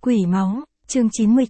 Quỷ máu, chương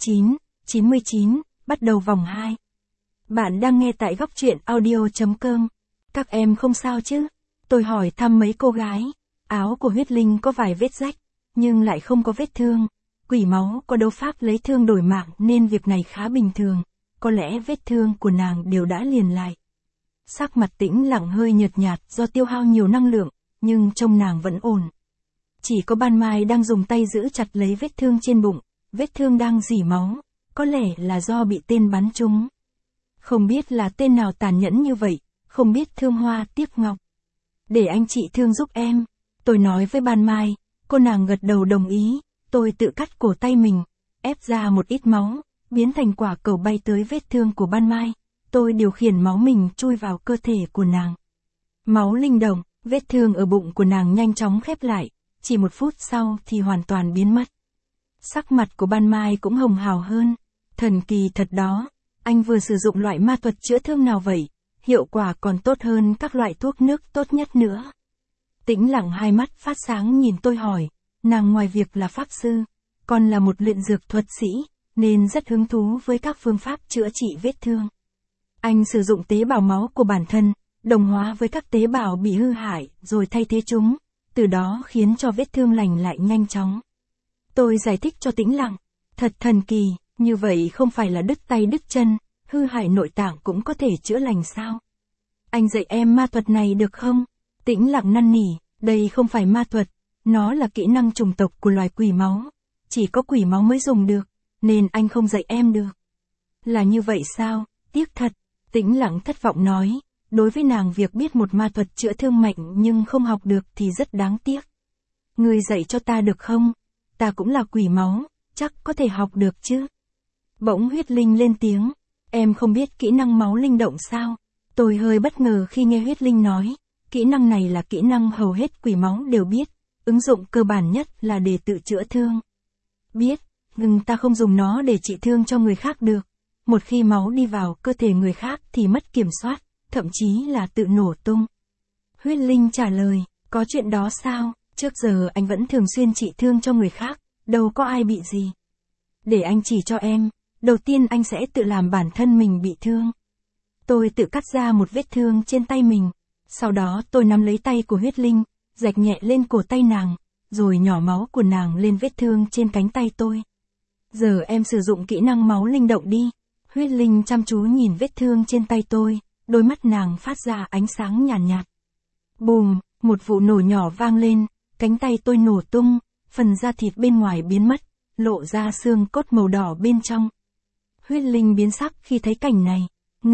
99, bắt đầu vòng 2. Bạn đang nghe tại góc truyện audio.com. Các em không sao chứ? Tôi hỏi thăm mấy cô gái. Áo của Huyết Linh có vài vết rách, nhưng lại không có vết thương. Quỷ máu có đấu pháp lấy thương đổi mạng nên việc này khá bình thường. Có lẽ vết thương của nàng đều đã liền lại. Sắc mặt Tĩnh Lặng hơi nhợt nhạt do tiêu hao nhiều năng lượng, nhưng trông nàng vẫn ổn. Chỉ có Ban Mai đang dùng tay giữ chặt lấy vết thương trên bụng, vết thương đang rỉ máu, có lẽ là do bị tên bắn trúng. Không biết là tên nào tàn nhẫn như vậy, không biết thương hoa tiếc ngọc. Để anh trị thương giúp em, tôi nói với Ban Mai, cô nàng gật đầu đồng ý, tôi tự cắt cổ tay mình, ép ra một ít máu, biến thành quả cầu bay tới vết thương của Ban Mai, tôi điều khiển máu mình chui vào cơ thể của nàng. Máu linh động, vết thương ở bụng của nàng nhanh chóng khép lại. Chỉ 1 phút sau thì hoàn toàn biến mất. Sắc mặt của Ban Mai cũng hồng hào hơn. Thần kỳ thật đó, anh vừa sử dụng loại ma thuật chữa thương nào vậy? Hiệu quả còn tốt hơn các loại thuốc nước tốt nhất nữa. Tĩnh Lặng hai mắt phát sáng nhìn tôi hỏi, nàng ngoài việc là pháp sư, còn là một luyện dược thuật sĩ, nên rất hứng thú với các phương pháp chữa trị vết thương. Anh sử dụng tế bào máu của bản thân, đồng hóa với các tế bào bị hư hại, rồi thay thế chúng. Từ đó khiến cho vết thương lành lại nhanh chóng. Tôi giải thích cho Tĩnh Lặng, thật thần kỳ, như vậy không phải là đứt tay đứt chân, hư hại nội tạng cũng có thể chữa lành sao? Anh dạy em ma thuật này được không? Tĩnh Lặng năn nỉ, đây không phải ma thuật, nó là kỹ năng chủng tộc của loài quỷ máu, chỉ có quỷ máu mới dùng được, nên anh không dạy em được. Là như vậy sao? Tiếc thật, Tĩnh Lặng thất vọng nói. Đối với nàng việc biết một ma thuật chữa thương mạnh nhưng không học được thì rất đáng tiếc. Ngươi dạy cho ta được không? Ta cũng là quỷ máu, chắc có thể học được chứ? Bỗng Huyết Linh lên tiếng, em không biết kỹ năng máu linh động sao? Tôi hơi bất ngờ khi nghe Huyết Linh nói, kỹ năng này là kỹ năng hầu hết quỷ máu đều biết, ứng dụng cơ bản nhất là để tự chữa thương. Biết, nhưng ta không dùng nó để trị thương cho người khác được. Một khi máu đi vào cơ thể người khác thì mất kiểm soát. Thậm chí là tự nổ tung. Huyết Linh trả lời, có chuyện đó sao, trước giờ anh vẫn thường xuyên trị thương cho người khác, đâu có ai bị gì. Để anh chỉ cho em, đầu tiên anh sẽ tự làm bản thân mình bị thương. Tôi tự cắt ra một vết thương trên tay mình, sau đó tôi nắm lấy tay của Huyết Linh, rạch nhẹ lên cổ tay nàng, rồi nhỏ máu của nàng lên vết thương trên cánh tay tôi. Giờ em sử dụng kỹ năng máu linh động đi. Huyết Linh chăm chú nhìn vết thương trên tay tôi. Đôi mắt nàng phát ra ánh sáng nhàn nhạt. Bùm, một vụ nổ nhỏ vang lên, cánh tay tôi nổ tung, phần da thịt bên ngoài biến mất, lộ ra xương cốt màu đỏ bên trong. Huyết Linh biến sắc khi thấy cảnh này.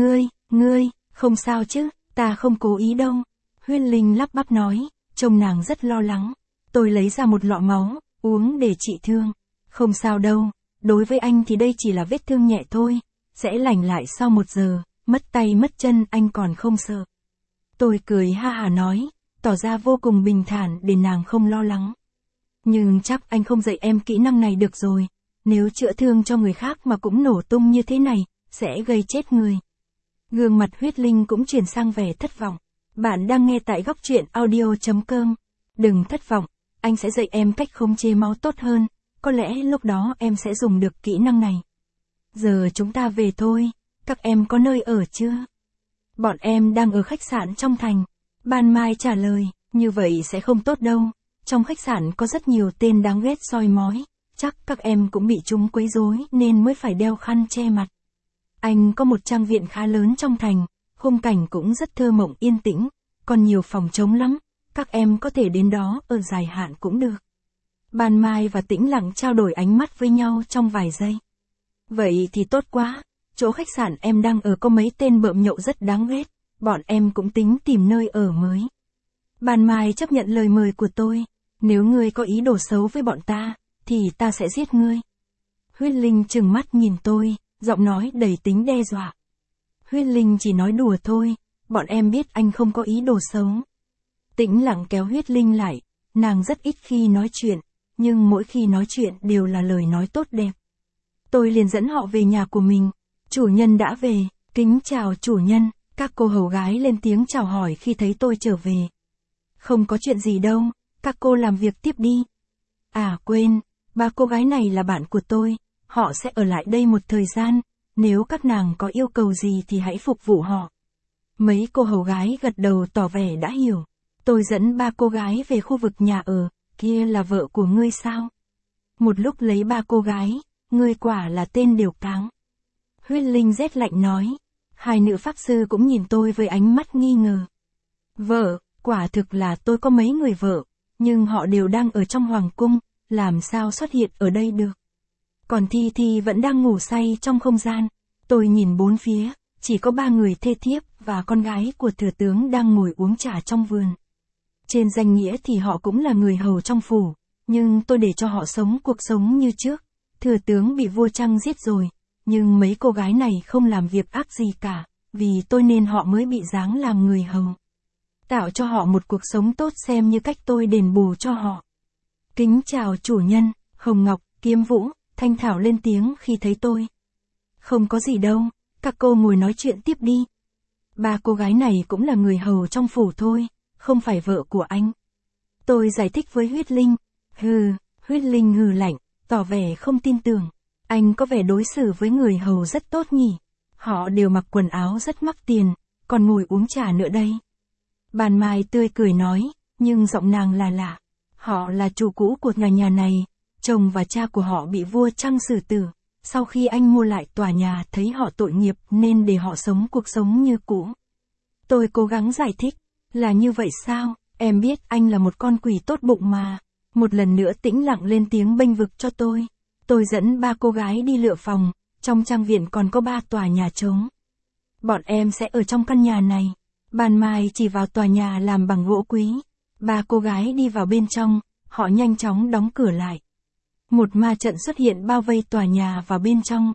Ngươi, không sao chứ, ta không cố ý đâu. Huyết Linh lắp bắp nói, trông nàng rất lo lắng. Tôi lấy ra một lọ máu, uống để trị thương. Không sao đâu, đối với anh thì đây chỉ là vết thương nhẹ thôi, sẽ lành lại sau 1 giờ. Mất tay mất chân anh còn không sợ. Tôi cười ha hả nói, tỏ ra vô cùng bình thản để nàng không lo lắng. Nhưng chắc anh không dạy em kỹ năng này được rồi, nếu chữa thương cho người khác mà cũng nổ tung như thế này, sẽ gây chết người. Gương mặt Huyết Linh cũng chuyển sang vẻ thất vọng. Bạn đang nghe tại góc truyện audio.com. Đừng thất vọng, anh sẽ dạy em cách khống chế máu tốt hơn, có lẽ lúc đó em sẽ dùng được kỹ năng này. Giờ chúng ta về thôi. Các em có nơi ở chưa? Bọn em đang ở khách sạn trong thành. Ban Mai trả lời, như vậy sẽ không tốt đâu. Trong khách sạn có rất nhiều tên đáng ghét soi mói. Chắc các em cũng bị chúng quấy rối nên mới phải đeo khăn che mặt. Anh có một trang viện khá lớn trong thành, khung cảnh cũng rất thơ mộng yên tĩnh, còn nhiều phòng trống lắm. Các em có thể đến đó ở dài hạn cũng được. Ban Mai và Tĩnh Lặng trao đổi ánh mắt với nhau trong vài giây. Vậy thì tốt quá. Chỗ khách sạn em đang ở có mấy tên bợm nhậu rất đáng ghét, bọn em cũng tính tìm nơi ở mới. Ban Mai chấp nhận lời mời của tôi, nếu ngươi có ý đồ xấu với bọn ta, thì ta sẽ giết ngươi. Huyết Linh trừng mắt nhìn tôi, giọng nói đầy tính đe dọa. Huyết Linh chỉ nói đùa thôi, bọn em biết anh không có ý đồ xấu. Tĩnh Lặng kéo Huyết Linh lại, nàng rất ít khi nói chuyện, nhưng mỗi khi nói chuyện đều là lời nói tốt đẹp. Tôi liền dẫn họ về nhà của mình. Chủ nhân đã về, kính chào chủ nhân, các cô hầu gái lên tiếng chào hỏi khi thấy tôi trở về. Không có chuyện gì đâu, các cô làm việc tiếp đi. À quên, Ba cô gái này là bạn của tôi, họ sẽ ở lại đây một thời gian, nếu các nàng có yêu cầu gì thì hãy phục vụ họ. Mấy cô hầu gái gật đầu tỏ vẻ đã hiểu. Tôi dẫn ba cô gái về khu vực nhà ở, kia là vợ của ngươi sao? Một lúc lấy ba cô gái, ngươi quả là tên điều cáng. Huyết Linh rét lạnh nói. Hai nữ pháp sư cũng nhìn tôi với ánh mắt nghi ngờ. Vợ, quả thực là tôi có mấy người vợ, nhưng họ đều đang ở trong hoàng cung, làm sao xuất hiện ở đây được. Còn Thi Thi vẫn đang ngủ say trong không gian. Tôi nhìn bốn phía, chỉ có ba người thê thiếp và con gái của thừa tướng đang ngồi uống trà trong vườn. Trên danh nghĩa thì họ cũng là người hầu trong phủ, nhưng tôi để cho họ sống cuộc sống như trước. Thừa tướng bị vua Trăng giết rồi, nhưng mấy cô gái này không làm việc ác gì cả, vì tôi nên họ mới bị giáng làm người hầu. Tạo cho họ một cuộc sống tốt xem như cách tôi đền bù cho họ. Kính chào chủ nhân, Hồng Ngọc, Kiếm Vũ, Thanh Thảo lên tiếng khi thấy tôi. Không có gì đâu, các cô ngồi nói chuyện tiếp đi. Ba cô gái này cũng là người hầu trong phủ thôi, không phải vợ của anh. Tôi giải thích với Huyết Linh. Huyết Linh hừ lạnh, tỏ vẻ không tin tưởng. Anh có vẻ đối xử với người hầu rất tốt nhỉ. Họ đều mặc quần áo rất mắc tiền, còn ngồi uống trà nữa đây. Bàn Mai tươi cười nói, nhưng giọng nàng là lạ. Họ là chủ cũ của nhà này, chồng và cha của họ bị vua Trăng xử tử. Sau khi anh mua lại tòa nhà thấy họ tội nghiệp nên để họ sống cuộc sống như cũ. Tôi cố gắng giải thích, là như vậy sao, em biết anh là một con quỷ tốt bụng mà. Một lần nữa tĩnh lặng lên tiếng bênh vực cho tôi. Tôi dẫn ba cô gái đi lựa phòng, trong trang viện còn có 3 tòa nhà trống. Bọn em sẽ ở trong căn nhà này. Bàn Mai chỉ vào tòa nhà làm bằng gỗ quý. Ba cô gái đi vào bên trong, họ nhanh chóng đóng cửa lại. Một ma trận xuất hiện bao vây tòa nhà vào bên trong.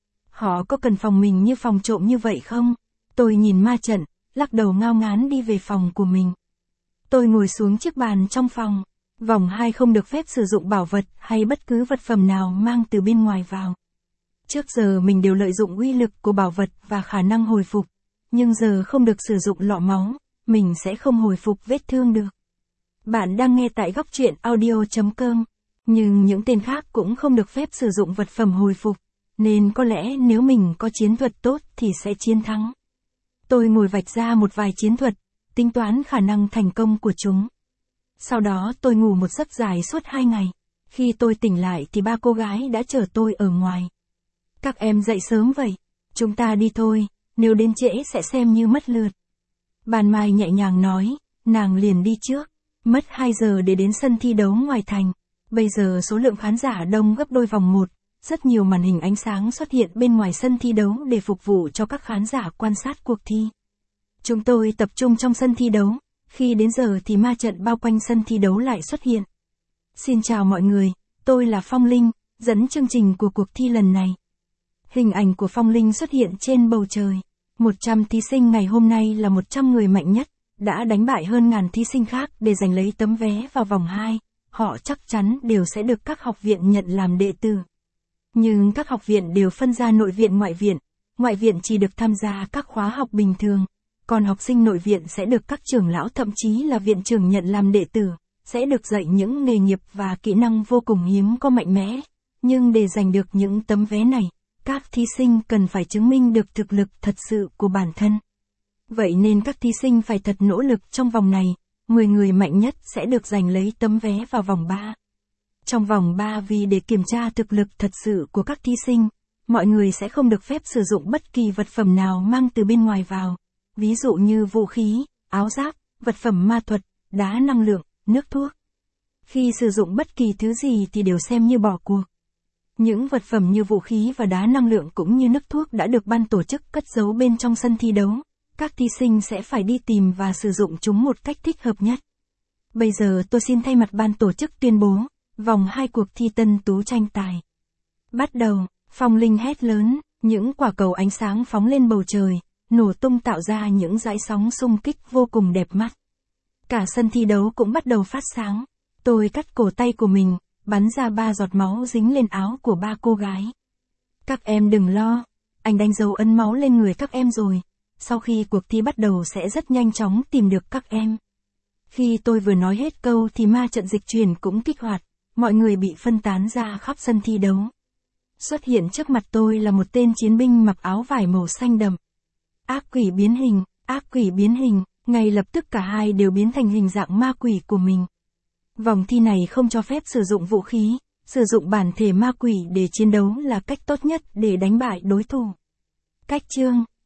Họ có cần phòng mình như phòng trộm như vậy không? Tôi nhìn ma trận, lắc đầu ngao ngán đi về phòng của mình. Tôi ngồi xuống chiếc bàn trong phòng. Vòng 2 không được phép sử dụng bảo vật hay bất cứ vật phẩm nào mang từ bên ngoài vào. Trước giờ mình đều lợi dụng uy lực của bảo vật và khả năng hồi phục. Nhưng giờ không được sử dụng lọ máu, mình sẽ không hồi phục vết thương được. Bạn đang nghe tại góc truyện audio.com. Nhưng những tên khác cũng không được phép sử dụng vật phẩm hồi phục. Nên có lẽ nếu mình có chiến thuật tốt thì sẽ chiến thắng. Tôi ngồi vạch ra một vài chiến thuật, tính toán khả năng thành công của chúng. Sau đó tôi ngủ một giấc dài suốt 2 ngày. Khi tôi tỉnh lại thì ba cô gái đã chờ tôi ở ngoài. Các em dậy sớm vậy. Chúng ta đi thôi, nếu đến trễ sẽ xem như mất lượt. Bàn Mai nhẹ nhàng nói, nàng liền đi trước. Mất 2 giờ để đến sân thi đấu ngoài thành. Bây giờ số lượng khán giả đông gấp đôi vòng 1. Rất nhiều màn hình ánh sáng xuất hiện bên ngoài sân thi đấu để phục vụ cho các khán giả quan sát cuộc thi. Chúng tôi tập trung trong sân thi đấu. Khi đến giờ thì ma trận bao quanh sân thi đấu lại xuất hiện. Xin chào mọi người, tôi là Phong Linh, dẫn chương trình của cuộc thi lần này. Hình ảnh của Phong Linh xuất hiện trên bầu trời. 100 thí sinh ngày hôm nay là 100 người mạnh nhất, đã đánh bại hơn ngàn thí sinh khác để giành lấy tấm vé vào vòng 2. Họ chắc chắn đều sẽ được các học viện nhận làm đệ tử. Nhưng các học viện đều phân ra nội viện ngoại viện. Ngoại viện chỉ được tham gia các khóa học bình thường. Còn học sinh nội viện sẽ được các trưởng lão thậm chí là viện trưởng nhận làm đệ tử, sẽ được dạy những nghề nghiệp và kỹ năng vô cùng hiếm có mạnh mẽ. Nhưng để giành được những tấm vé này, các thí sinh cần phải chứng minh được thực lực thật sự của bản thân. Vậy nên các thí sinh phải thật nỗ lực trong vòng này, 10 người mạnh nhất sẽ được giành lấy tấm vé vào vòng 3. Trong vòng 3 vì để kiểm tra thực lực thật sự của các thí sinh, mọi người sẽ không được phép sử dụng bất kỳ vật phẩm nào mang từ bên ngoài vào. Ví dụ như vũ khí, áo giáp, vật phẩm ma thuật, đá năng lượng, nước thuốc. Khi sử dụng bất kỳ thứ gì thì đều xem như bỏ cuộc. Những vật phẩm như vũ khí và đá năng lượng cũng như nước thuốc đã được ban tổ chức cất giấu bên trong sân thi đấu. Các thí sinh sẽ phải đi tìm và sử dụng chúng một cách thích hợp nhất. Bây giờ tôi xin thay mặt ban tổ chức tuyên bố, vòng 2 cuộc thi tân tú tranh tài. Bắt đầu, Phong Linh hét lớn, những quả cầu ánh sáng phóng lên bầu trời, nổ tung tạo ra những dải sóng xung kích vô cùng đẹp mắt. Cả sân thi đấu cũng bắt đầu phát sáng. Tôi cắt cổ tay của mình, bắn ra 3 giọt máu dính lên áo của 3 cô gái. Các em đừng lo, anh đánh dấu ấn máu lên người các em rồi. Sau khi cuộc thi bắt đầu sẽ rất nhanh chóng tìm được các em. Khi tôi vừa nói hết câu thì ma trận dịch chuyển cũng kích hoạt. mọi người bị phân tán ra khắp sân thi đấu. Xuất hiện trước mặt tôi là một tên chiến binh mặc áo vải màu xanh đậm. Ác quỷ biến hình, ngay lập tức cả hai đều biến thành hình dạng ma quỷ của mình. Vòng thi này không cho phép sử dụng vũ khí, sử dụng bản thể ma quỷ để chiến đấu là cách tốt nhất để đánh bại đối thủ. Cách chương